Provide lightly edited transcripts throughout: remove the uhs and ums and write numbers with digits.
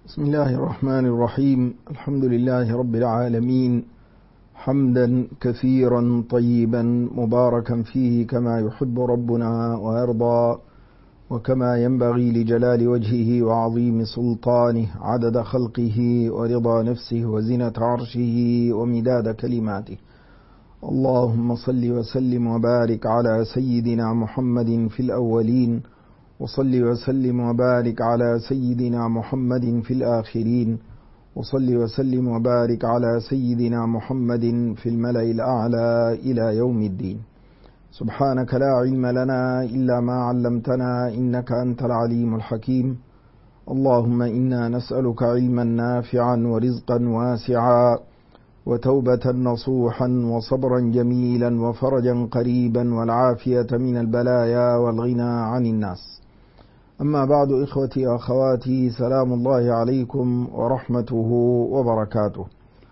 بسم الله الرحمن الرحيم. الحمد لله رب العالمين، حمدا كثيرا طيبا مباركا فيه كما يحب ربنا ويرضى، وكما ينبغي لجلال وجهه وعظيم سلطانه، عدد خلقه ورضا نفسه وزنة عرشه ومداد كلماته. اللهم صل وسلم وبارك على سيدنا محمد في الأولين، وصل وسلم وبارك على سيدنا محمد في الآخرين، وصل وسلم وبارك على سيدنا محمد في الملأ الأعلى إلى يوم الدين. سبحانك لا علم لنا إلا ما علمتنا إنك أنت العليم الحكيم. اللهم إنا نسألك علما نافعا ورزقا واسعا وتوبة نصوحا وصبرا جميلا وفرجا قريبا والعافية من البلايا والغنى عن الناس. أما بعد، إخوتي وأخواتي، سلام الله عليكم ورحمته وبركاته.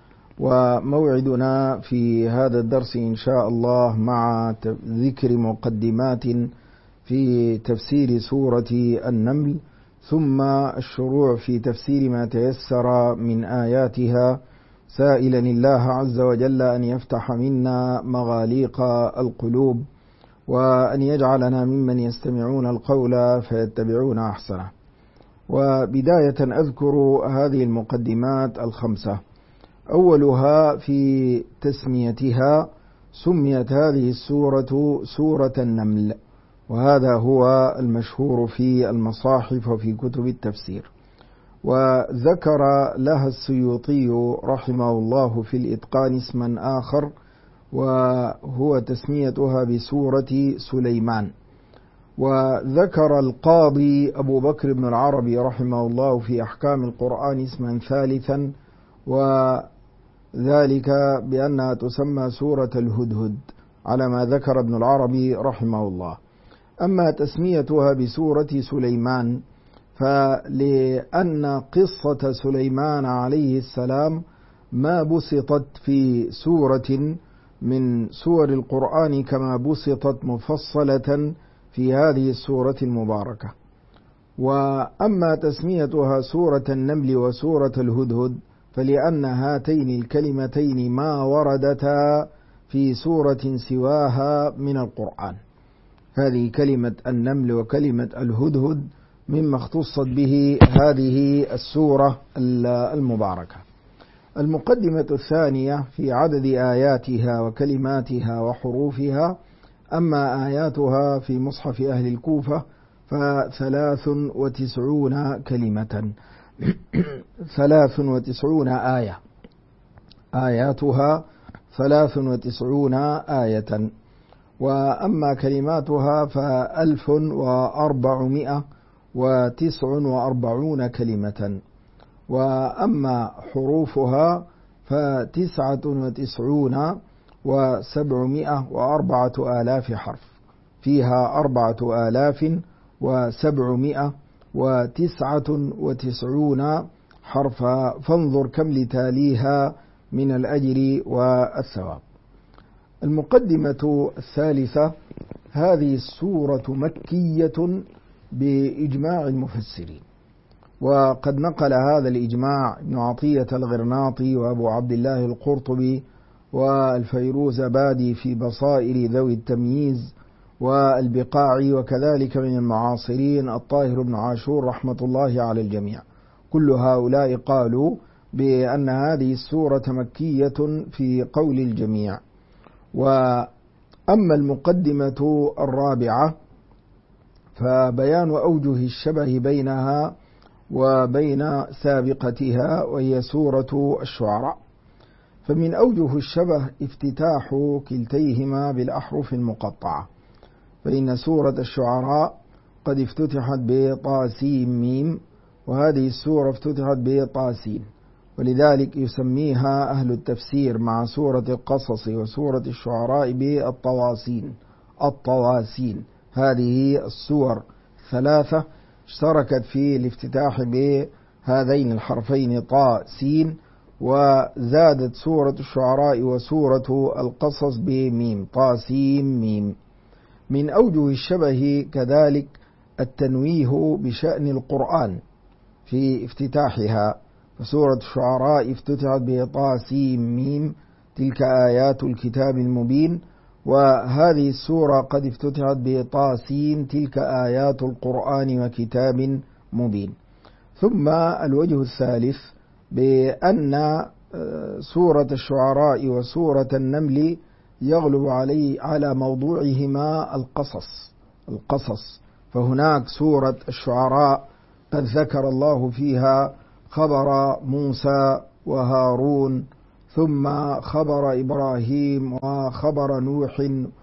وموعدنا في هذا الدرس إن شاء الله مع ذكر مقدمات في تفسير سورة النمل، ثم الشروع في تفسير ما تيسر من آياتها، سائلا الله عز وجل أن يفتح منا مغاليق القلوب، وأن يجعلنا ممن يستمعون القول فيتبعون أحسنه. وبداية أذكر هذه المقدمات الخمسة. أولها في تسميتها، سميت هذه السورة سورة النمل، وهذا هو المشهور في المصاحف وفي كتب التفسير. وذكر لها السيوطي رحمه الله في الإتقان اسما آخر، وهو تسميتها بسورة سليمان. وذكر القاضي أبو بكر بن العربي رحمه الله في أحكام القرآن اسما ثالثا، وذلك بأنها تسمى سورة الهدهد على ما ذكر ابن العربي رحمه الله. أما تسميتها بسورة سليمان فلأن قصة سليمان عليه السلام ما بسطت في سورة من سور القرآن كما بسطت مفصلة في هذه السورة المباركة. وأما تسميتها سورة النمل وسورة الهدهد فلأن هاتين الكلمتين ما وردتا في سورة سواها من القرآن. هذه كلمة النمل وكلمة الهدهد مما اختصت به هذه السورة المباركة. المقدمة الثانية في عدد آياتها وكلماتها وحروفها. أما آياتها في مصحف أهل الكوفة ف93 كلمة، 93 آية، آياتها 93 آية. وأما كلماتها ف1449 كلمة. وأما حروفها ف99,704 حرف، فيها 4,799 حرفا، فانظر كم لتاليها من الأجر والثواب. المقدمة الثالثة، هذه السورة مكية بإجماع المفسرين، وقد نقل هذا الإجماع ابن عطية الغرناطي وأبو عبد الله القرطبي والفيروزبادي في بصائر ذوي التمييز والبقاعي، وكذلك من المعاصرين الطاهر بن عاشور رحمة الله على الجميع. كل هؤلاء قالوا بأن هذه السورة مكية في قول الجميع. وأما المقدمة الرابعة فبيان أوجه الشبه بينها وبين سابقتها وهي سورة الشعراء. فمن أوجه الشبه افتتاح كلتيهما بالأحرف المقطعة، فإن سورة الشعراء قد افتتحت بطاسيم ميم، وهذه السورة افتتحت بطاسين، ولذلك يسميها أهل التفسير مع سورة القصص وسورة الشعراء بالطواسين. الطواسين هذه السور ثلاثة اشتركت في الافتتاح بهذين الحرفين طاء سين، وزادت سورة الشعراء وسورة القصص بميم طاسيم ميم. من أوجه الشبه كذلك التنويه بشأن القرآن، في افتتاحها. فسورة الشعراء افتتحت بطاسيم، تلك آيات الكتاب المبين، وهذه السورة قد افتتحت بطاسين، تلك آيات القرآن وكتاب مبين. ثم الوجه الثالث بأن سورة الشعراء وسورة النمل يغلب على موضوعهما القصص. فهناك سورة الشعراء قد ذكر الله فيها خبر موسى وهارون، ثم خبر إبراهيم وخبر نوح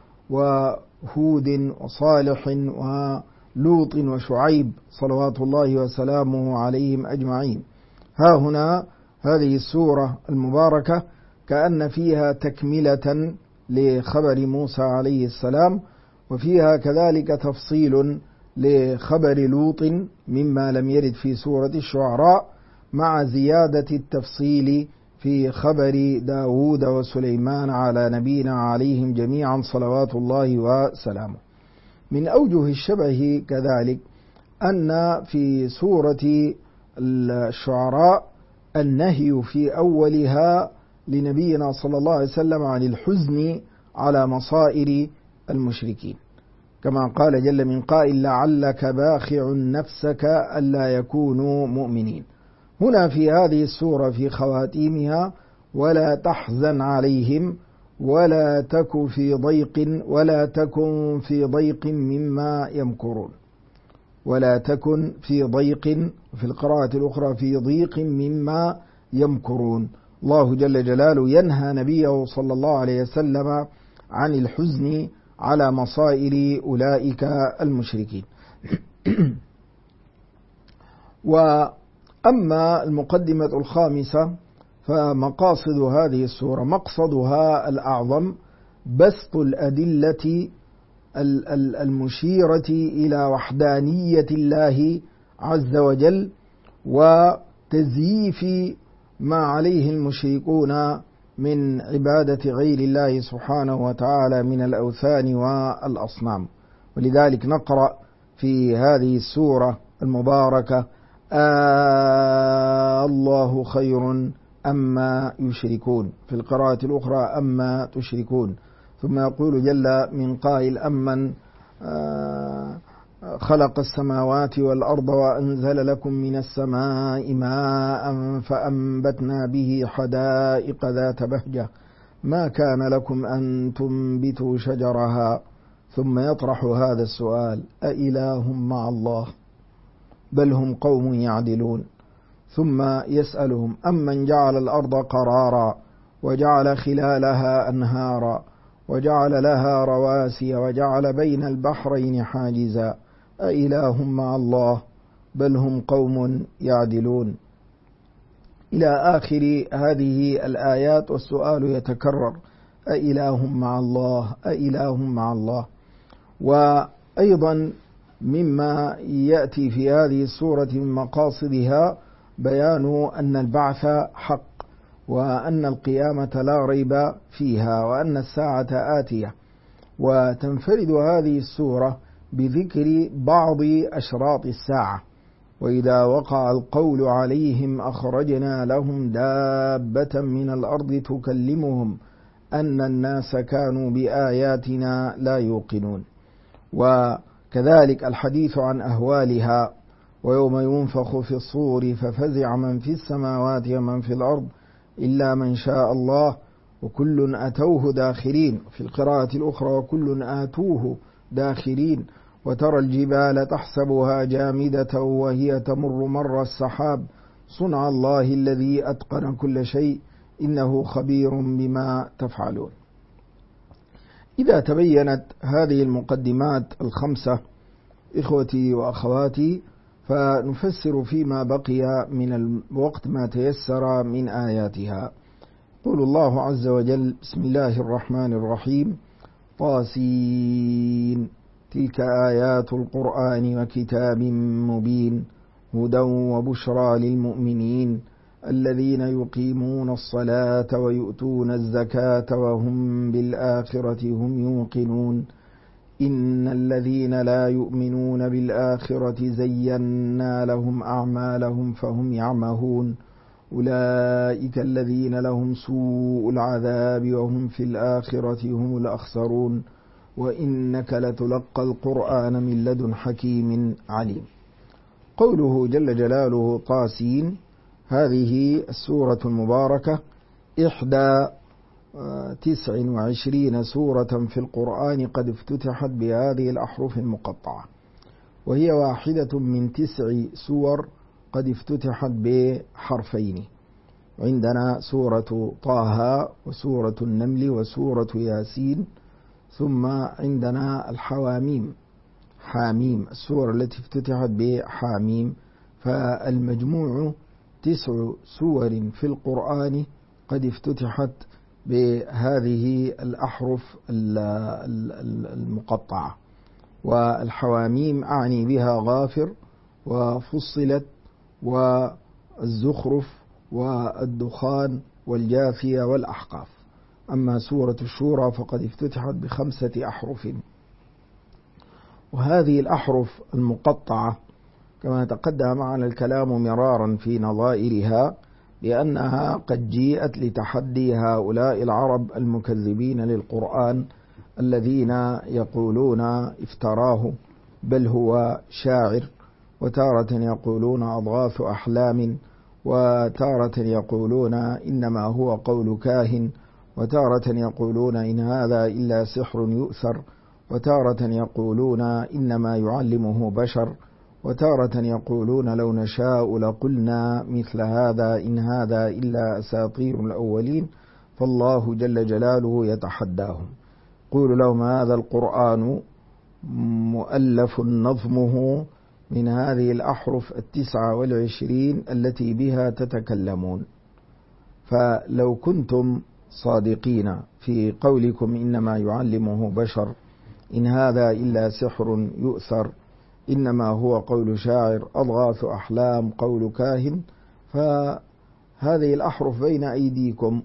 وهود وصالح ولوط وشعيب صلوات الله وسلامه عليهم أجمعين. ها هنا هذه السورة المباركة كأن فيها تكملة لخبر موسى عليه السلام، وفيها كذلك تفصيل لخبر لوط مما لم يرد في سورة الشعراء، مع زيادة التفصيل في خبر داود وسليمان على نبينا عليهم جميعا صلوات الله وسلامه. من أوجه الشبه كذلك أن في سورة الشعراء النهي في أولها لنبينا صلى الله عليه وسلم عن الحزن على مصائر المشركين، كما قال جل من قائل لعلك باخع نفسك ألا يكونوا مؤمنين. هنا في هذه السورة في خواتيمها ولا تحزن عليهم ولا تكن في ضيق مما يمكرون، ولا تكن في ضيق، في القراءة الأخرى في ضيق مما يمكرون. الله جل جلاله ينهى نبيه صلى الله عليه وسلم عن الحزن على مصائر أولئك المشركين. وأما المقدمة الخامسة فمقاصد هذه السورة، مقصدها الأعظم بسط الأدلة المشيرة إلى وحدانية الله عز وجل، وتزييف ما عليه المشركون من عبادة غير الله سبحانه وتعالى من الأوثان والأصنام. ولذلك نقرأ في هذه السورة المباركة الله خير أما يشركون، في القراءة الأخرى أما تشركون. ثم يقول جل من قائل أمن خلق السماوات والأرض وأنزل لكم من السماء ماء فأنبتنا به حدائق ذات بهجة ما كان لكم أن تنبتوا شجرها. ثم يطرح هذا السؤال أإله مع الله بل هم قوم يعدلون. ثم يسألهم أمن جعل الأرض قرارا وجعل خلالها أنهارا وجعل لها رواسي وجعل بين البحرين حاجزا أإله مع الله بل هم قوم يعدلون، إلى آخر هذه الآيات. والسؤال يتكرر أإله مع الله، أإله مع الله. وأيضا مما يأتي في هذه السورة من مقاصدها بيان أن البعث حق، وأن القيامة لا ريب فيها، وأن الساعة آتية. وتنفرد هذه السورة بذكر بعض أشراط الساعة، وإذا وقع القول عليهم أخرجنا لهم دابة من الأرض تكلمهم أن الناس كانوا بآياتنا لا يوقنون. وكذلك الحديث عن أهوالها ويوم ينفخ في الصور ففزع من في السماوات ومن في الأرض إلا من شاء الله وكل أتوه داخرين، في القراءة الأخرى وكل آتوه داخرين. وترى الجبال تحسبها جامدة وهي تمر مر السحاب صنع الله الذي أتقن كل شيء إنه خبير بما تفعلون. إذا تبينت هذه المقدمات الخمسة إخوتي وأخواتي فنفسر فيما بقي من الوقت ما تيسر من آياتها. يقول الله عز وجل بسم الله الرحمن الرحيم طاسين تلك آيات القرآن وكتاب مبين هدى وبشرى للمؤمنين الذين يقيمون الصلاة ويؤتون الزكاة وهم بالآخرة هم يوقنون إن الذين لا يؤمنون بالآخرة زينا لهم أعمالهم فهم يعمهون أولئك الذين لهم سوء العذاب وهم في الآخرة هم الأخسرون وإنك لتلقى القرآن من لدن حكيم عليم. قوله جل جلاله طاسين، هذه السورة المباركة 29 سورة في القرآن قد افتتحت بهذه الأحرف المقطعة، وهي واحدة من 9 سور قد افتتحت بحرفين. عندنا سورة طه وسورة النمل وسورة ياسين، ثم عندنا الحواميم، حاميم، السورة التي افتتحت بحاميم. فالمجموع 9 سور في القرآن قد افتتحت بهذه الأحرف المقطعة. والحواميم أعني بها غافر وفصلت والزخرف والدخان والجاثية والأحقاف. أما سورة الشورى فقد افتتحت ب5 أحرف. وهذه الأحرف المقطعة كما تقدم معنا الكلام مرارا في نظائرها، لأنها قد جيءت لتحدي هؤلاء العرب المكذبين للقرآن الذين يقولون افتراه بل هو شاعر، وتارة يقولون أضغاث أحلام، وتارة يقولون إنما هو قول كاهن، وتارة يقولون إن هذا إلا سحر يؤثر، وتارة يقولون إنما يعلمه بشر، وتارة يقولون لو نشاء لقلنا مثل هذا إن هذا إلا أساطير الأولين. فالله جل جلاله يتحداهم، يقول لهم هذا القرآن مؤلف نظمه من هذه الأحرف 29 التي بها تتكلمون. فلو كنتم صادقين في قولكم إنما يعلمه بشر، إن هذا إلا سحر يؤثر، إنما هو قول شاعر، أضغاث أحلام، قول كاهن، فهذه الأحرف بين أيديكم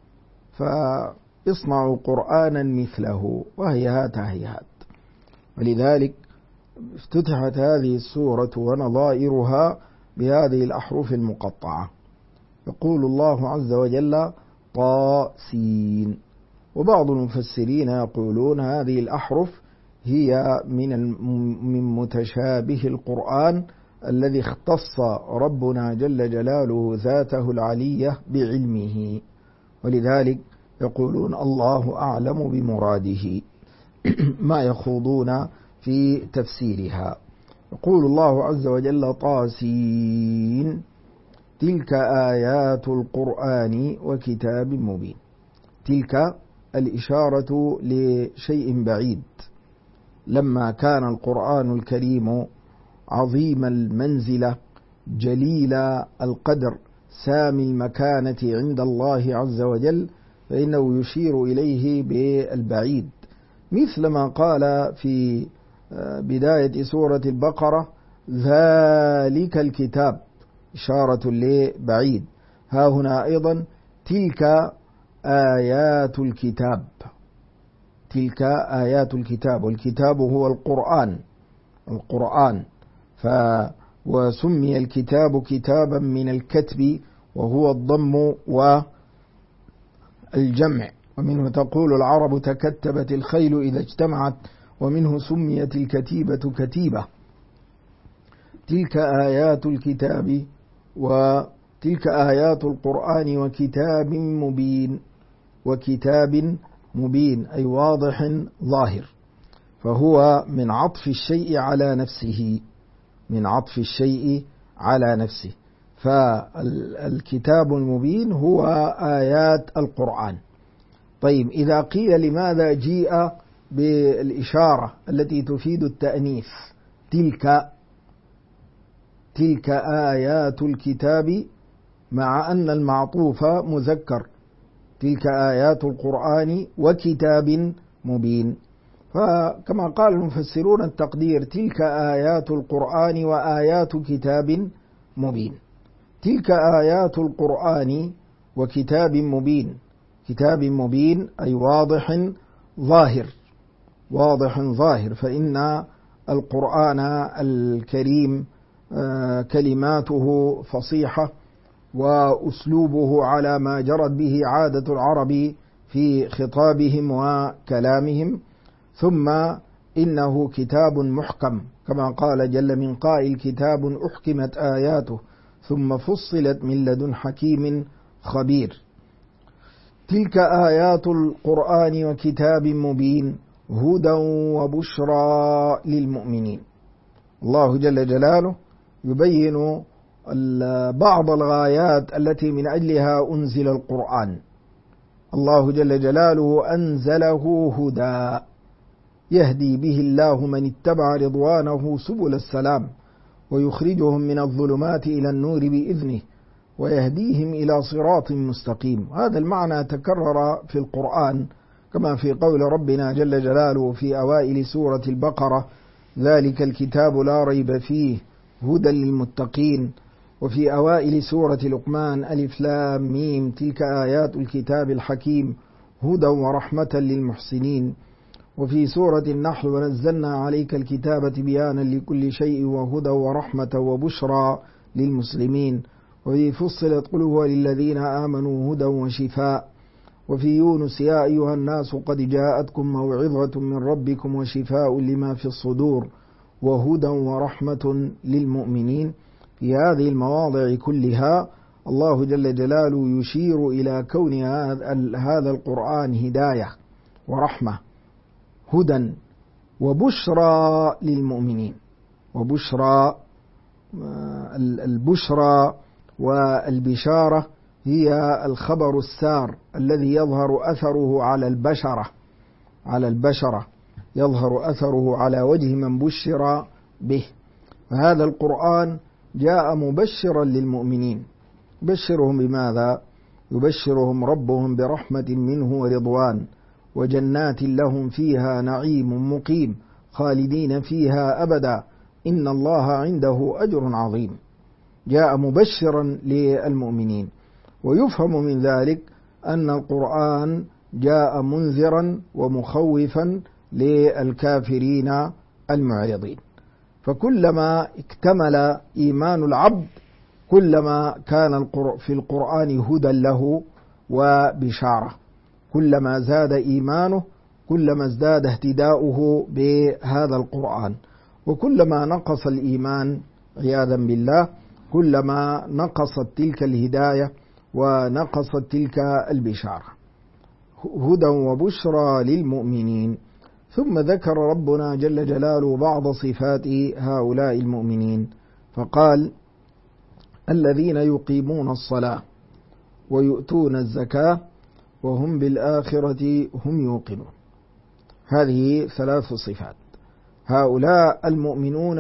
فاصنعوا قرآنا مثله، وهي هات. ولذلك افتتحت هذه السورة ونظائرها بهذه الأحرف المقطعة. يقول الله عز وجل طاسين. وبعض المفسرين يقولون هذه الأحرف هي من متشابه القرآن الذي اختص ربنا جل جلاله ذاته العلية بعلمه، ولذلك يقولون الله أعلم بمراده ما يخوضون في تفسيرها. يقول الله عز وجل طاسين تلك آيات القرآن وكتاب مبين. تلك الإشارة لشيء بعيد، لما كان القرآن الكريم عظيم المنزلة جليل القدر سامي المكانة عند الله عز وجل، فإنه يشير إليه بالبعيد، مثل ما قال في بداية سورة البقرة ذلك الكتاب، إشارة لبعيد. ها هنا أيضا تلك آيات الكتاب، تلك آيات الكتاب، والكتاب هو القرآن. وسمي الكتاب كتابا من الكتب وهو الضم والجمع، ومنه تقول العرب تكتبت الخيل إذا اجتمعت، ومنه سميت الكتيبة كتيبة. تلك آيات الكتاب وتلك آيات القرآن وكتاب مبين. وكتاب مبين أي واضح ظاهر، فهو من عطف الشيء على نفسه، من عطف الشيء على نفسه. فالكتاب المبين هو آيات القرآن. طيب، إذا قيل لماذا جيء بالإشارة التي تفيد التأنيث تلك آيات الكتاب، مع أن المعطوف مذكر، تلك آيات القرآن وكتاب مبين. فكما قال المفسرون التقدير تلك آيات القرآن وآيات كتاب مبين. تلك آيات القرآن وكتاب مبين، كتاب مبين أي واضح ظاهر، واضح ظاهر، فإن القرآن الكريم كلماته فصيحة وأسلوبه على ما جرت به عادة العرب في خطابهم وكلامهم. ثم إنه كتاب محكم كما قال جل من قائل: كتاب أحكمت آياته ثم فصلت من لدن حكيم خبير. تلك آيات القرآن وكتاب مبين هدى وبشرى للمؤمنين. الله جل جلاله يبين بعض الغايات التي من أجلها أنزل القرآن. الله جل جلاله أنزله هدى يهدي به الله من اتبع رضوانه سبل السلام ويخرجهم من الظلمات إلى النور بإذنه ويهديهم إلى صراط مستقيم. هذا المعنى تكرر في القرآن كما في قول ربنا جل جلاله في أوائل سورة البقرة: ذلك الكتاب لا ريب فيه هدى للمتقين. وفي أوائل سورة لقمان: ألف لام ميم تلك آيات الكتاب الحكيم هدى ورحمة للمحسنين. وفي سورة النحل: ونزلنا عليك الكتاب تبيانا لكل شيء وهدى ورحمة وبشرى للمسلمين. وفي فصلت: قل هو للذين آمنوا هدى وشفاء. وفي يونس: يا أيها الناس قد جاءتكم موعظة من ربكم وشفاء لما في الصدور وهدى ورحمة للمؤمنين. في هذه المواضع كلها الله جل جلاله يشير إلى كون هذا القرآن هداية ورحمة، هدى وبشرى للمؤمنين. وبشرى، البشرى والبشارة هي الخبر السار الذي يظهر أثره على البشرة يظهر أثره على وجه من بشر به. فهذا القرآن جاء مبشرا للمؤمنين. يبشرهم بماذا؟ يبشرهم ربهم برحمة منه ورضوان وجنات لهم فيها نعيم مقيم خالدين فيها أبدا إن الله عنده أجر عظيم. جاء مبشرا للمؤمنين. ويفهم من ذلك أن القرآن جاء منذرا ومخوفا للكافرين المعرضين. فكلما اكتمل إيمان العبد كلما كان في القرآن هدى له وبشارة. كلما زاد إيمانه كلما ازداد اهتداؤه بهذا القرآن. وكلما نقص الإيمان عياذا بالله كلما نقصت تلك الهداية ونقصت تلك البشارة. هدى وبشرى للمؤمنين. ثم ذكر ربنا جل جلاله بعض صفات هؤلاء المؤمنين فقال: الذين يقيمون الصلاة ويؤتون الزكاة وهم بالآخرة هم يوقنون. هذه 3 صفات. هؤلاء المؤمنون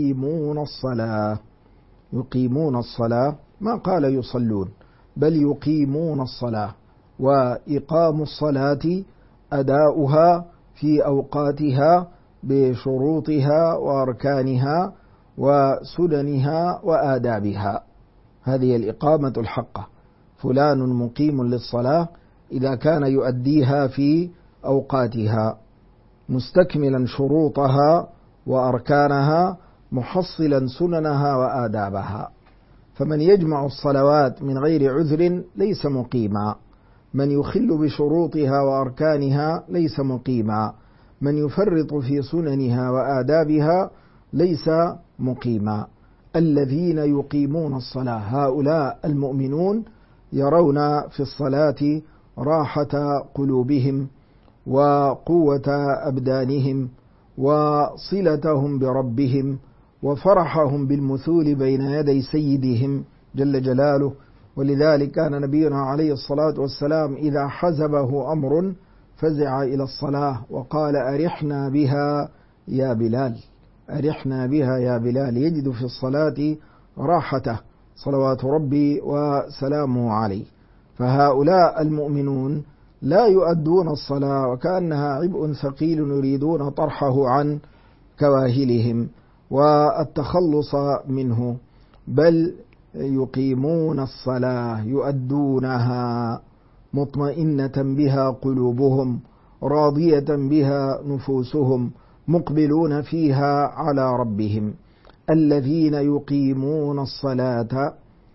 يقيمون الصلاة، ما قال يصلون، بل يقيمون الصلاة. وإقام الصلاة أداؤها في أوقاتها بشروطها وأركانها وسننها وآدابها. هذه الإقامة الحقة. فلان مقيم للصلاة إذا كان يؤديها في أوقاتها مستكملا شروطها وأركانها محصلا سننها وآدابها. فمن يجمع الصلوات من غير عذر ليس مقيما. من يخل بشروطها وأركانها ليس مقيما. من يفرط في سننها وآدابها ليس مقيما. الذين يقيمون الصلاة، هؤلاء المؤمنون يرون في الصلاة راحة قلوبهم وقوة أبدانهم وصلتهم بربهم وفرحهم بالمثول بين يدي سيدهم جل جلاله. ولذلك كان نبينا عليه الصلاة والسلام إذا حزبه أمر فزع إلى الصلاة وقال: أرحنا بها يا بلال، أرحنا بها يا بلال. يجد في الصلاة راحته صلوات ربي وسلامه عليه. فهؤلاء المؤمنون لا يؤدون الصلاة وكأنها عبء ثقيل يريدون طرحه عن كواهلهم والتخلص منه، بل يقيمون الصلاة يؤدونها مطمئنة بها قلوبهم راضية بها نفوسهم مقبلون فيها على ربهم. الذين يقيمون الصلاة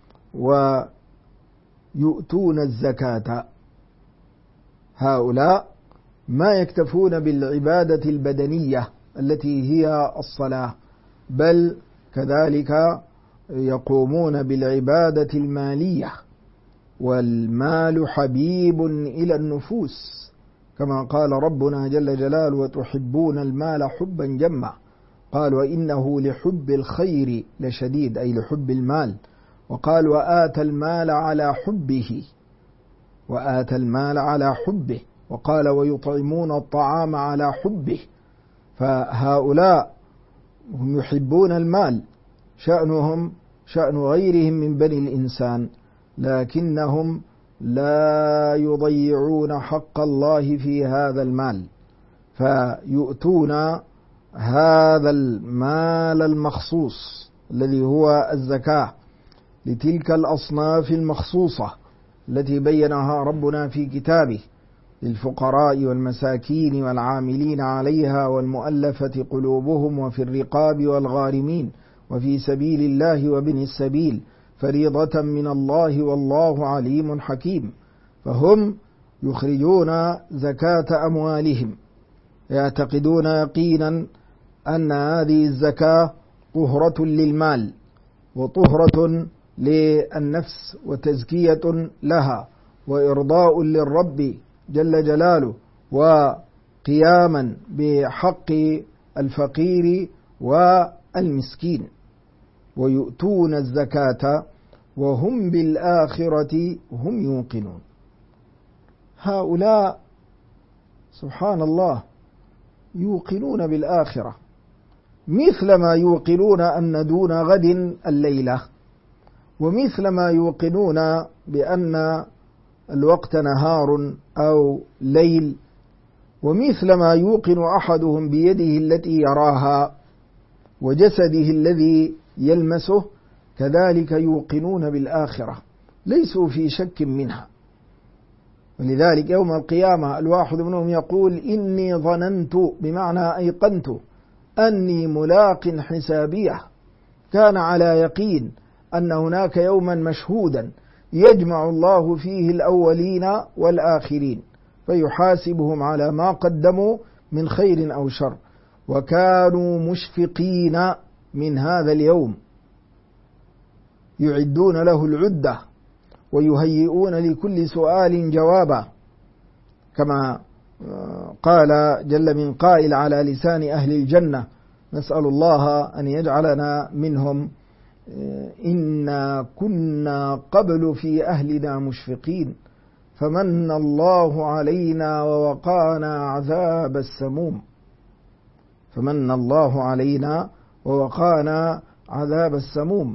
ويؤتون الزكاة، هؤلاء ما يكتفون بالعبادة البدنية التي هي الصلاة، بل كذلك يقومون بالعبادة المالية، والمال حبيب إلى النفوس كما قال ربنا جل جلاله: وتحبون المال حبا جما. قال: وإنه لحب الخير لشديد، أي لحب المال. وقال: وآتى المال على حبه، وآتى المال على حبه. وقال: ويطعمون الطعام على حبه. فهؤلاء هم يحبون المال، شأنهم شأن غيرهم من بني الإنسان، لكنهم لا يضيعون حق الله في هذا المال، فيؤتون هذا المال المخصوص الذي هو الزكاة لتلك الأصناف المخصوصة التي بينها ربنا في كتابه: للفقراء والمساكين والعاملين عليها والمؤلفة قلوبهم وفي الرقاب والغارمين وفي سبيل الله وابن السبيل فريضة من الله والله عليم حكيم. فهم يخرجون زكاة أموالهم، يعتقدون يقينا أن هذه الزكاة طهرة للمال وطهرة للنفس وتزكية لها وإرضاء للرب جل جلاله وقياما بحق الفقير والمسكين. ويؤتون الزكاة وهم بالآخرة هم يوقنون. هؤلاء سبحان الله يوقنون بالآخرة مثل ما يوقنون أن دون غد الليلة، ومثل ما يوقنون بأن الوقت نهار أو ليل، ومثل ما يوقن أحدهم بيده التي يراها وجسده الذي يلمسه، كذلك يوقنون بالآخرة، ليسوا في شك منها. ولذلك يوم القيامة الواحد منهم يقول: إني ظننت، بمعنى أيقنت، أني ملاق حسابيه. كان على يقين أن هناك يوما مشهودا يجمع الله فيه الأولين والآخرين فيحاسبهم على ما قدموا من خير أو شر، وكانوا مشفقين من هذا اليوم، يعدون له العدة ويهيئون لكل سؤال جوابا، كما قال جل من قائل على لسان أهل الجنة: نسأل الله أن يجعلنا منهم، إنا كنا قبل في أهلنا مشفقين فمن الله علينا ووقانا عذاب السموم. فمن الله علينا ووقانا عذاب السموم.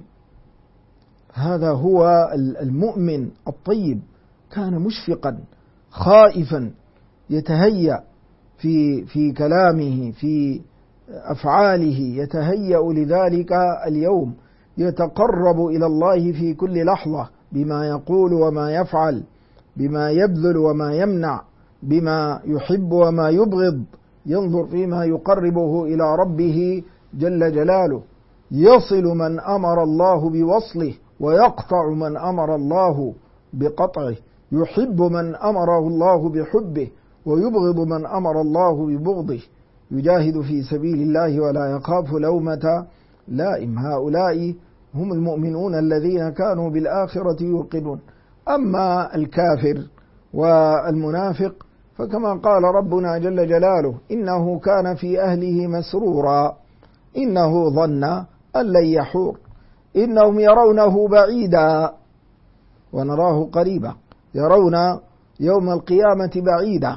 هذا هو المؤمن الطيب، كان مشفقا خائفا، يتهيأ في كلامه في أفعاله، يتهيأ لذلك اليوم، يتقرب إلى الله في كل لحظة بما يقول وما يفعل، بما يبذل وما يمنع، بما يحب وما يبغض، ينظر فيما يقربه إلى ربه جل جلاله، يصل من أمر الله بوصله ويقطع من أمر الله بقطعه، يحب من أمره الله بحبه ويبغض من أمر الله ببغضه، يجاهد في سبيل الله ولا يخاف لومة لائم. هؤلاء هم المؤمنون الذين كانوا بالآخرة يوقنون. أما الكافر والمنافق فكما قال ربنا جل جلاله: إنه كان في أهله مسرورا إنه ظن أن لن يحور إنهم يرونه بعيدا ونراه قريبا، يرون يوم القيامة بعيدا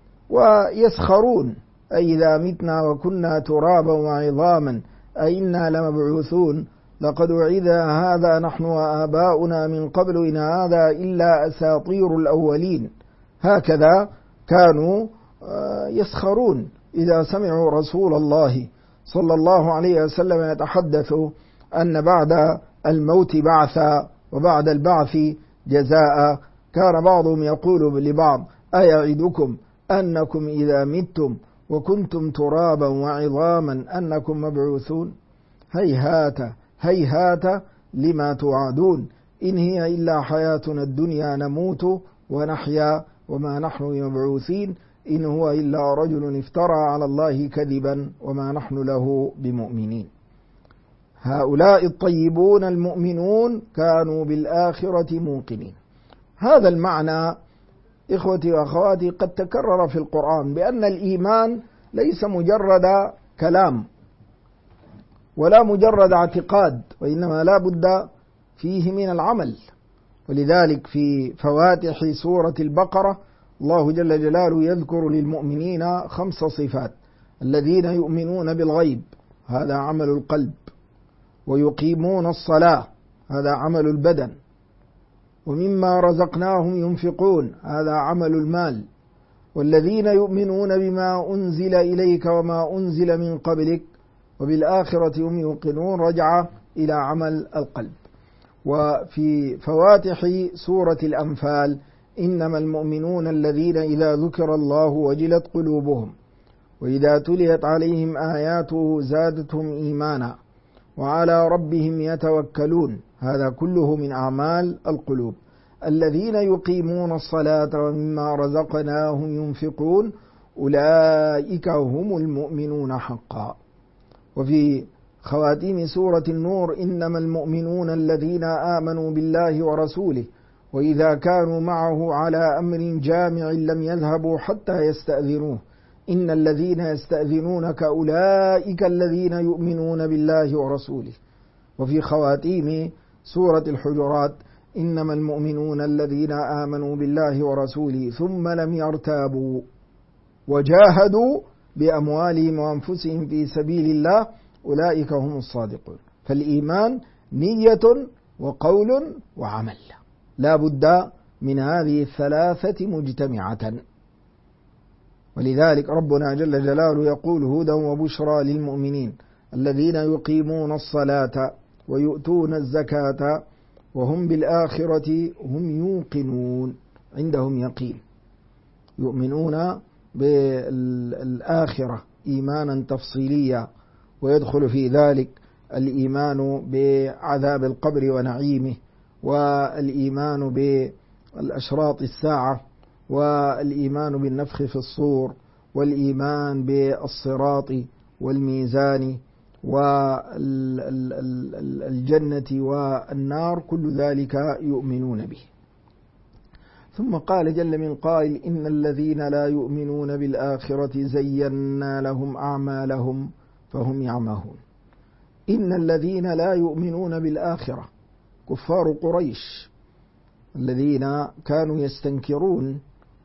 ويسخرون: أئذا متنا وكنا ترابا وعظاما أئنا لمبعوثون لقد وعد هذا نحن وآباؤنا من قبل إن هذا إلا أساطير الأولين. هكذا كانوا يسخرون إذا سمعوا رسول الله صلى الله عليه وسلم يتحدث أن بعد الموت بعثا وبعد البعث جزاء. كان بعضهم يقول لبعض: أيعدكم أنكم إذا متم وكنتم ترابا وعظاما أنكم مبعوثون هيهات هيهات لما توعدون إن هي إلا حياتنا الدنيا نموت ونحيا وما نحن بمبعوثين إن هو إلا رجل افترى على الله كذبا وما نحن له بمؤمنين. هؤلاء الطيبون المؤمنون كانوا بالآخرة موقنين. هذا المعنى إخوتي وأخواتي قد تكرر في القرآن، بأن الإيمان ليس مجرد كلام ولا مجرد اعتقاد، وإنما لا بد فيه من العمل. ولذلك في فواتح سورة البقرة الله جل جلاله يذكر للمؤمنين 5 صفات: الذين يؤمنون بالغيب، هذا عمل القلب، ويقيمون الصلاة، هذا عمل البدن، ومما رزقناهم ينفقون، هذا عمل المال، والذين يؤمنون بما أنزل إليك وما أنزل من قبلك وبالآخرة هم يوقنون، رجع إلى عمل القلب. وفي فواتح سورة الأنفال إنما المؤمنون الذين إذا ذكر الله وجلت قلوبهم وإذا تليت عليهم آياته زادتهم إيمانا وعلى ربهم يتوكلون، هذا كله من أعمال القلوب. الذين يقيمون الصلاة ومما رزقناهم ينفقون أولئك هم المؤمنون حقا. وفي خواتيم سورة النور إنما المؤمنون الذين آمنوا بالله ورسوله وإذا كانوا معه على أمر جامع لم يذهبوا حتى يستأذنوه إن الذين يستأذنونك أولئك الذين يؤمنون بالله ورسوله. وفي خواتيم سورة الحجرات إنما المؤمنون الذين آمنوا بالله ورسوله ثم لم يرتابوا وجاهدوا بأموالهم وأنفسهم في سبيل الله أولئك هم الصادقون. فالإيمان نية وقول وعمل، لا بد من هذه الثلاثة مجتمعة. ولذلك ربنا جل جلاله يقول: هدى وبشرى للمؤمنين الذين يقيمون الصلاة ويؤتون الزكاة وهم بالآخرة هم يوقنون، عندهم يقين، يؤمنون بالآخرة إيمانا تفصيليا، ويدخل في ذلك الإيمان بعذاب القبر ونعيمه، والإيمان بالأشراط الساعة، والإيمان بالنفخ في الصور، والإيمان بالصراط والميزان والجنة والنار، كل ذلك يؤمنون به. ثم قال جل من قائل: إن الذين لا يؤمنون بالآخرة زينا لهم أعمالهم فهم يعمهون. إن الذين لا يؤمنون بالآخرة كفار قريش الذين كانوا يستنكرون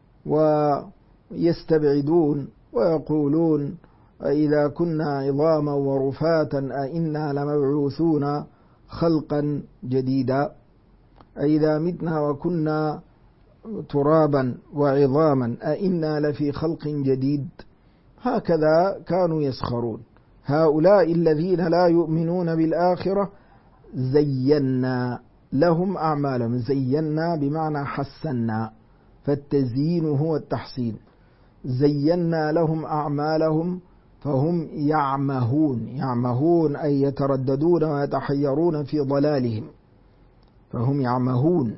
ويستبعدون ويقولون: أإذا كنا عظاما ورفاتا أإنا لمبعوثون خلقا جديدا، أإذا متنا وكنا ترابا وعظاما أإنا لفي خلق جديد. هكذا كانوا يسخرون. هؤلاء الذين لا يؤمنون بالآخرة زينا لهم أعمالهم. زينا بمعنى حسنا، فالتزيين هو التحسين. زينا لهم أعمالهم فهم يعمهون. يعمهون أي يترددون ويتحيرون في ضلالهم، فهم يعمهون،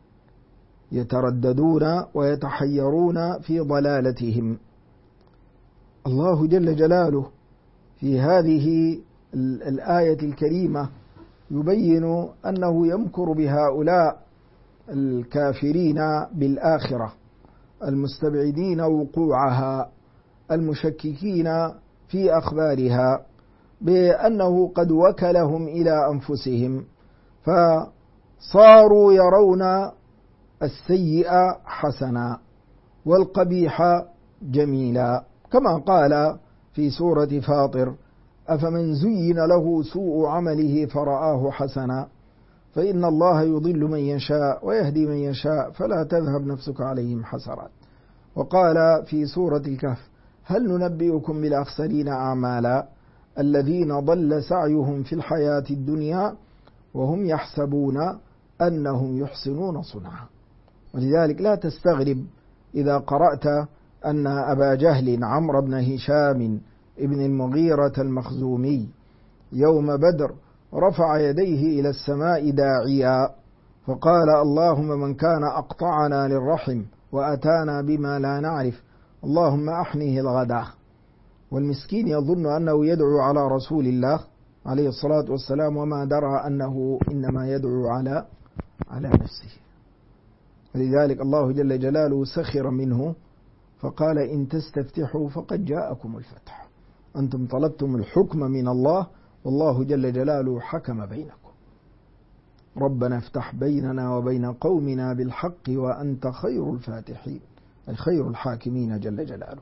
يترددون ويتحيرون في ضلالتهم. الله جل جلاله في هذه الآية الكريمة يبين أنه يمكر بهؤلاء الكافرين بالآخرة المستبعدين وقوعها المشككين في أخبارها، بأنه قد وكلهم إلى أنفسهم فصاروا يرون السيئ حسنا والقبيح جميلا، كما قال في سورة فاطر: أفمن زين له سوء عمله فرآه حسنا فإن الله يضل من يشاء ويهدي من يشاء فلا تذهب نفسك عليهم حسرات. وقال في سورة الكهف: هل ننبئكم بالأخسرين أعمالا الذين ضل سعيهم في الحياة الدنيا وهم يحسبون أنهم يحسنون صنعا. ولذلك لا تستغرب إذا قرأت أن أبا جهل عمرو بن هشام ابن المغيرة المخزومي يوم بدر رفع يديه إلى السماء داعيا فقال: اللهم من كان أقطعنا للرحم وأتانا بما لا نعرف اللهم أحنه الغدا. والمسكين يظن أنه يدعو على رسول الله عليه الصلاة والسلام، وما درى أنه إنما يدعو على نفسه. ولذلك الله جل جلاله سخر منه فقال: إن تستفتحوا فقد جاءكم الفتح. أنتم طلبتم الحكم من الله والله جل جلاله حكم بينكم. ربنا افتح بيننا وبين قومنا بالحق وأنت خير الفاتحين، أي خير الحاكمين جل جلاله.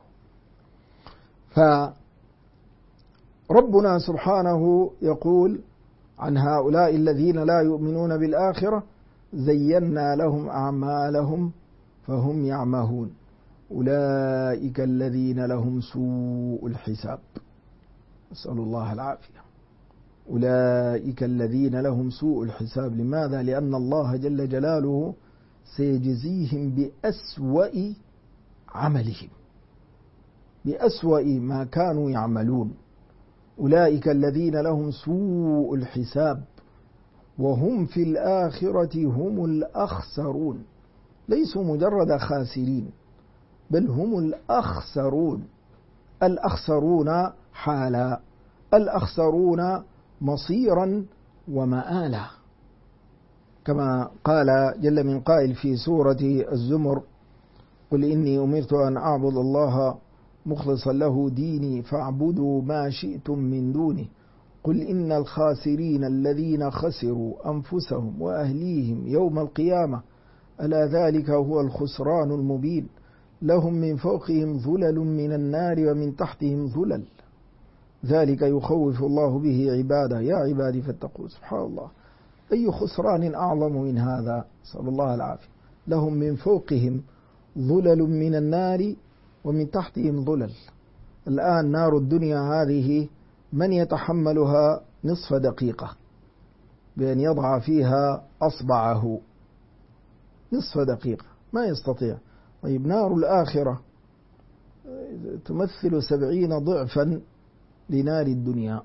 فربنا سبحانه يقول عن هؤلاء الذين لا يؤمنون بالآخرة: زينا لهم أعمالهم فهم يعمهون أولئك الذين لهم سوء الحساب. نسأل الله العافية. أولئك الذين لهم سوء الحساب. لماذا؟ لأن الله جل جلاله سيجزيهم بأسوأ عملهم، بأسوأ ما كانوا يعملون. أولئك الذين لهم سوء الحساب وهم في الآخرة هم الأخسرون. ليسوا مجرد خاسرين، بل هم الأخسرون. الأخسرون حالا، الأخسرون مصيرا ومآلا، كما قال جل من قائل في سورة الزمر: قل إني أمرت أن أعبد الله مخلصا له ديني فاعبدوا ما شئتم من دونه قل إن الخاسرين الذين خسروا أنفسهم وأهليهم يوم القيامة ألا ذلك هو الخسران المبين لهم من فوقهم ظلل من النار ومن تحتهم ظلل ذلك يخوف الله به عباده يا عبادي فاتقوا. سبحان الله، أي خسران أعظم من هذا؟ صلى الله العافية. لهم من فوقهم ظلل من النار ومن تحتهم ظلل. الآن نار الدنيا هذه من يتحملها نصف دقيقة بأن يضع فيها أصبعه؟ نصف دقيقة ما يستطيع. طيب نار الآخرة تمثل 70 ضعفا لنار الدنيا،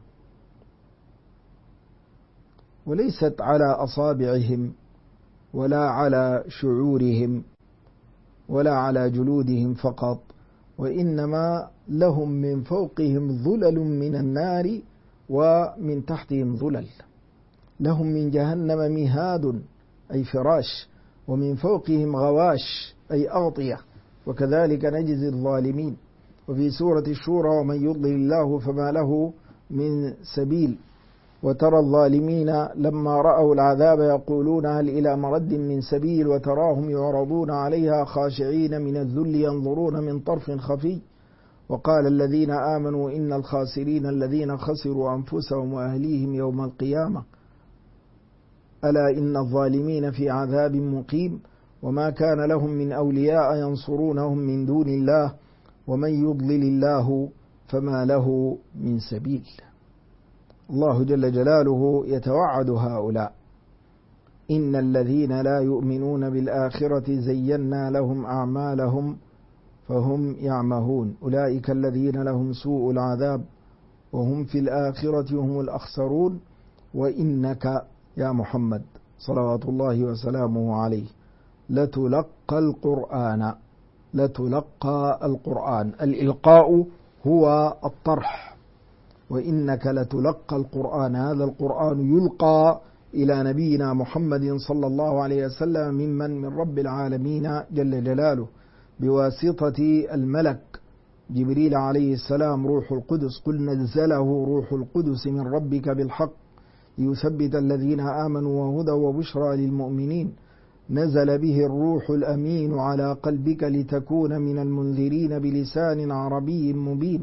وليست على أصابعهم ولا على شعورهم ولا على جلودهم فقط، وإنما لهم من فوقهم ظلل من النار ومن تحتهم ظلل. لهم من جهنم مهاد أي فراش، ومن فوقهم غواش أي أغطية، وكذلك نجزي الظالمين. وفي سورة الشورى: ومن يضلل الله فما له من سبيل. وترى الظالمين لما رأوا العذاب يقولون هل إلى مرد من سبيل وتراهم يعرضون عليها خاشعين من الذل ينظرون من طرف خفي. وقال الذين آمنوا إن الخاسرين الذين خسروا أنفسهم وأهليهم يوم القيامة ألا إن الظالمين في عذاب مقيم وما كان لهم من أولياء ينصرونهم من دون الله ومن يضلل الله فما له من سبيل. الله جل جلاله يتوعد هؤلاء: إن الذين لا يؤمنون بالآخرة زينا لهم أعمالهم فهم يعمهون أولئك الذين لهم سوء العذاب وهم في الآخرة هم الأخسرون وإنك يا محمد صلوات الله وسلامه عليه لتلقى القرآن. لتلقى القرآن، الإلقاء هو الطرح، وإنك لتلقى القرآن. هذا القرآن يلقى إلى نبينا محمد صلى الله عليه وسلم من رب العالمين جل جلاله بواسطة الملك جبريل عليه السلام روح القدس. قل نزله روح القدس من ربك بالحق ليثبت الذين آمنوا وهدى وبشرى للمؤمنين نزل به الروح الأمين على قلبك لتكون من المنذرين بلسان عربي مبين.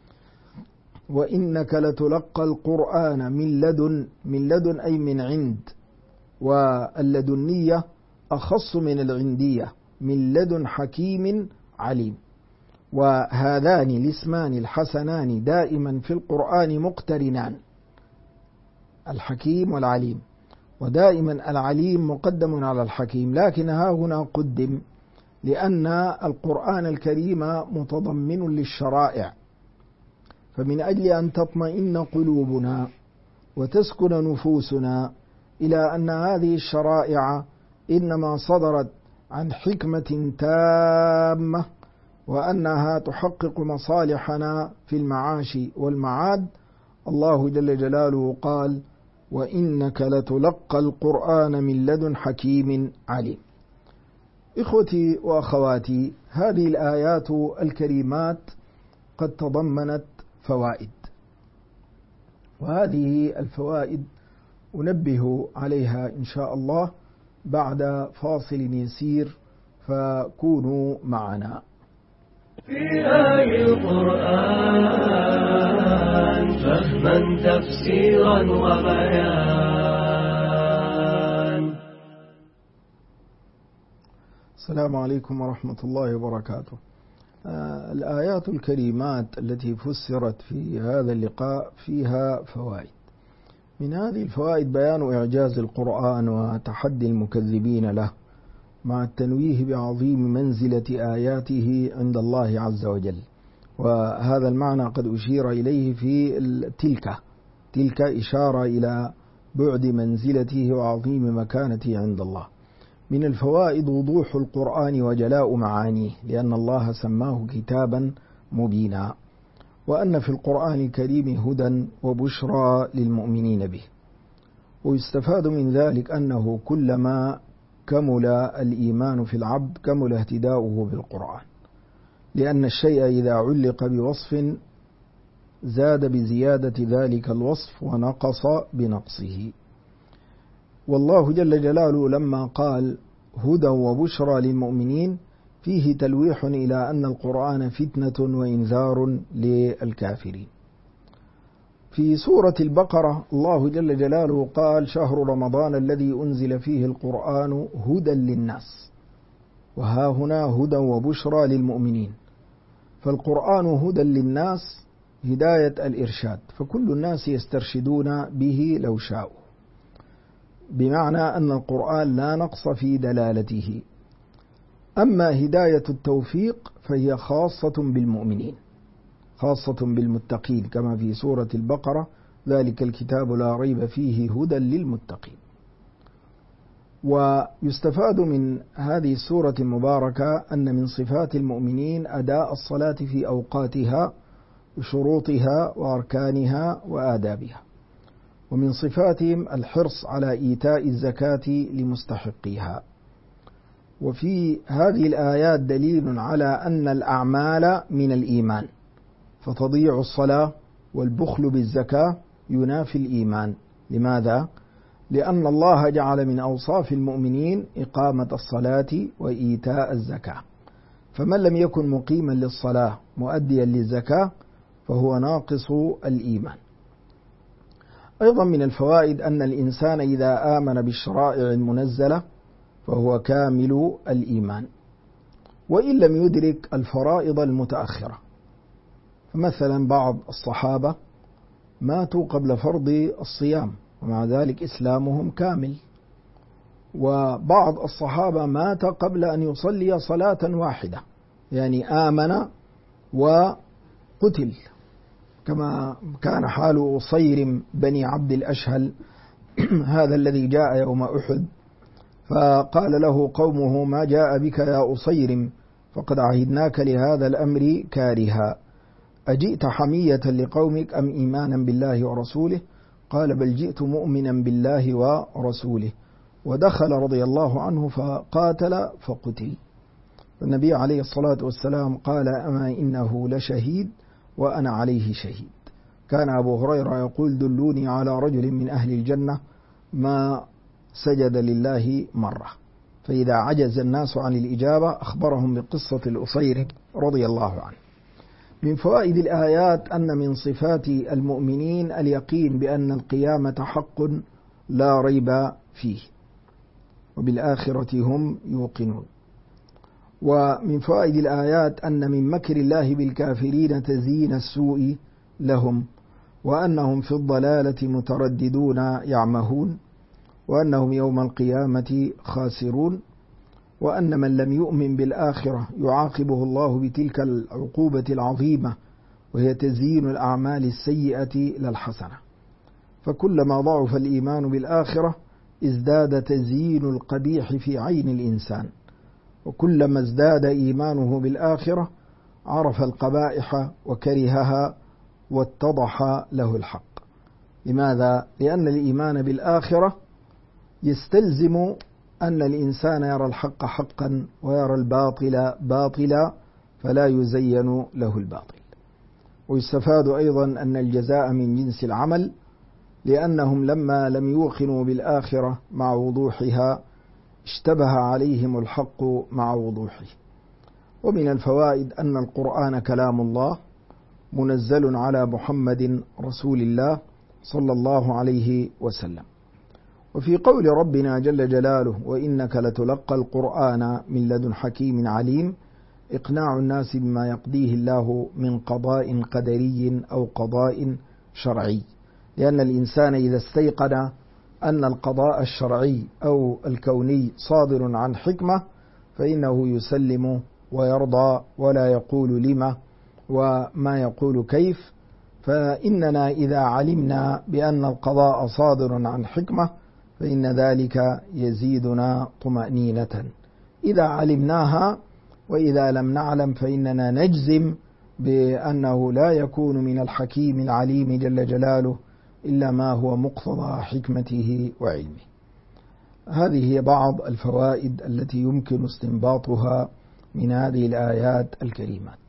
وإنك لتلقى القرآن من لدن أي من عند، واللدنية أخص من العندية، من لدن حكيم عليم. وهذان الاسمان الحسنان دائما في القرآن مقترنان، الحكيم والعليم، ودائما العليم مقدم على الحكيم، لكن ها هنا قدم لأن القرآن الكريم متضمن للشرائع، فمن أجل أن تطمئن قلوبنا وتسكن نفوسنا إلى أن هذه الشرائع إنما صدرت عن حكمة تامة، وأنها تحقق مصالحنا في المعاش والمعاد، الله جل جلاله قال: وإنك لتلقى القرآن من لدن حكيم عليم. إخوتي وأخواتي، هذه الآيات الكريمات قد تضمنت فوائد، وهذه الفوائد أنبه عليها إن شاء الله بعد فاصل يسير، فكونوا معنا. في آي القرآن فهما تفسيرا وبيان. السلام عليكم ورحمة الله وبركاته. الآيات الكريمات التي فسرت في هذا اللقاء فيها فوائد. من هذه الفوائد بيان إعجاز القرآن وتحدي المكذبين له، مع التنويه بعظيم منزلة آياته عند الله عز وجل، وهذا المعنى قد أشير إليه في تلك إشارة إلى بعد منزلته وعظيم مكانته عند الله. من الفوائد وضوح القرآن وجلاء معانيه، لأن الله سماه كتابا مبينا، وأن في القرآن الكريم هدى وبشرى للمؤمنين به. ويستفاد من ذلك أنه كلما كمل الإيمان في العبد كمل اهتداؤه بالقرآن، لأن الشيء إذا علق بوصف زاد بزيادة ذلك الوصف ونقص بنقصه. والله جل جلاله لما قال هدى وبشرى للمؤمنين فيه تلويح إلى أن القرآن فتنة وإنذار للكافرين. في سورة البقرة الله جل جلاله قال: شهر رمضان الذي أنزل فيه القرآن هدى للناس، وها هنا هدى وبشرى للمؤمنين. فالقرآن هدى للناس هداية الإرشاد، فكل الناس يسترشدون به لو شاءوا، بمعنى أن القرآن لا نقص في دلالته. أما هداية التوفيق فهي خاصة بالمؤمنين، خاصة بالمتقين، كما في سورة البقرة: ذلك الكتاب لا ريب فيه هدى للمتقين. ويستفاد من هذه السورة المباركة أن من صفات المؤمنين أداء الصلاة في أوقاتها وشروطها وأركانها وآدابها، ومن صفاتهم الحرص على إيتاء الزكاة لمستحقيها. وفي هذه الآيات دليل على أن الأعمال من الإيمان، فتضيع الصلاة والبخل بالزكاة ينافي الإيمان. لماذا؟ لأن الله جعل من أوصاف المؤمنين إقامة الصلاة وإيتاء الزكاة، فمن لم يكن مقيما للصلاة مؤديا للزكاة فهو ناقص الإيمان. أيضا من الفوائد أن الإنسان إذا آمن بالشرائع المنزلة فهو كامل الإيمان، وإن لم يدرك الفرائض المتأخرة. فمثلا بعض الصحابة ماتوا قبل فرض الصيام ومع ذلك إسلامهم كامل، وبعض الصحابة مات قبل أن يصلي صلاة واحدة، يعني آمن وقتل، كما كان حال أصير بني عبد الأشهل هذا الذي جاء يوم أحد فقال له قومه: ما جاء بك يا أصير؟ فقد عهدناك لهذا الأمر كارها، أجئت حمية لقومك أم إيمانا بالله ورسوله؟ قال: بل جئت مؤمنا بالله ورسوله. ودخل رضي الله عنه فقاتل فقتل. النبي عليه الصلاة والسلام قال: أما إنه لشهيد وأنا عليه شهيد. كان أبو هريرة يقول: دلوني على رجل من أهل الجنة ما سجد لله مرة. فإذا عجز الناس عن الإجابة أخبرهم بقصة الأصير رضي الله عنه. من فوائد الآيات أن من صفات المؤمنين اليقين بأن القيامة حق لا ريب فيه، وبالآخرة هم يوقنون. ومن فوائد الآيات أن من مكر الله بالكافرين تزيين السوء لهم، وأنهم في الضلالة مترددون يعمهون، وأنهم يوم القيامة خاسرون. وأن من لم يؤمن بالآخرة يعاقبه الله بتلك العقوبة العظيمة، وهي تزيين الأعمال السيئة للحسنة. فكلما ضعف الإيمان بالآخرة ازداد تزيين القبيح في عين الإنسان، وكلما ازداد إيمانه بالآخرة عرف القبائح وكرهها واتضح له الحق. لماذا؟ لأن الإيمان بالآخرة يستلزم أن الإنسان يرى الحق حقا ويرى الباطل باطلا، فلا يزين له الباطل. ويستفاد أيضا أن الجزاء من جنس العمل، لأنهم لما لم يوقنوا بالآخرة مع وضوحها اشتبه عليهم الحق مع وضوحه. ومن الفوائد أن القرآن كلام الله منزل على محمد رسول الله صلى الله عليه وسلم. وفي قول ربنا جل جلاله: وإنك لتلقى القرآن من لدن حكيم عليم، إقناع الناس بما يقضيه الله من قضاء قدري أو قضاء شرعي، لأن الإنسان إذا استيقن أن القضاء الشرعي أو الكوني صادر عن حكمة فإنه يسلم ويرضى ولا يقول لما وما يقول كيف. فإننا إذا علمنا بأن القضاء صادر عن حكمة فإن ذلك يزيدنا طمأنينة إذا علمناها، وإذا لم نعلم فإننا نجزم بأنه لا يكون من الحكيم العليم جل جلاله إلا ما هو مقتضى حكمته وعلمه. هذه هي بعض الفوائد التي يمكن استنباطها من هذه الآيات الكريمات.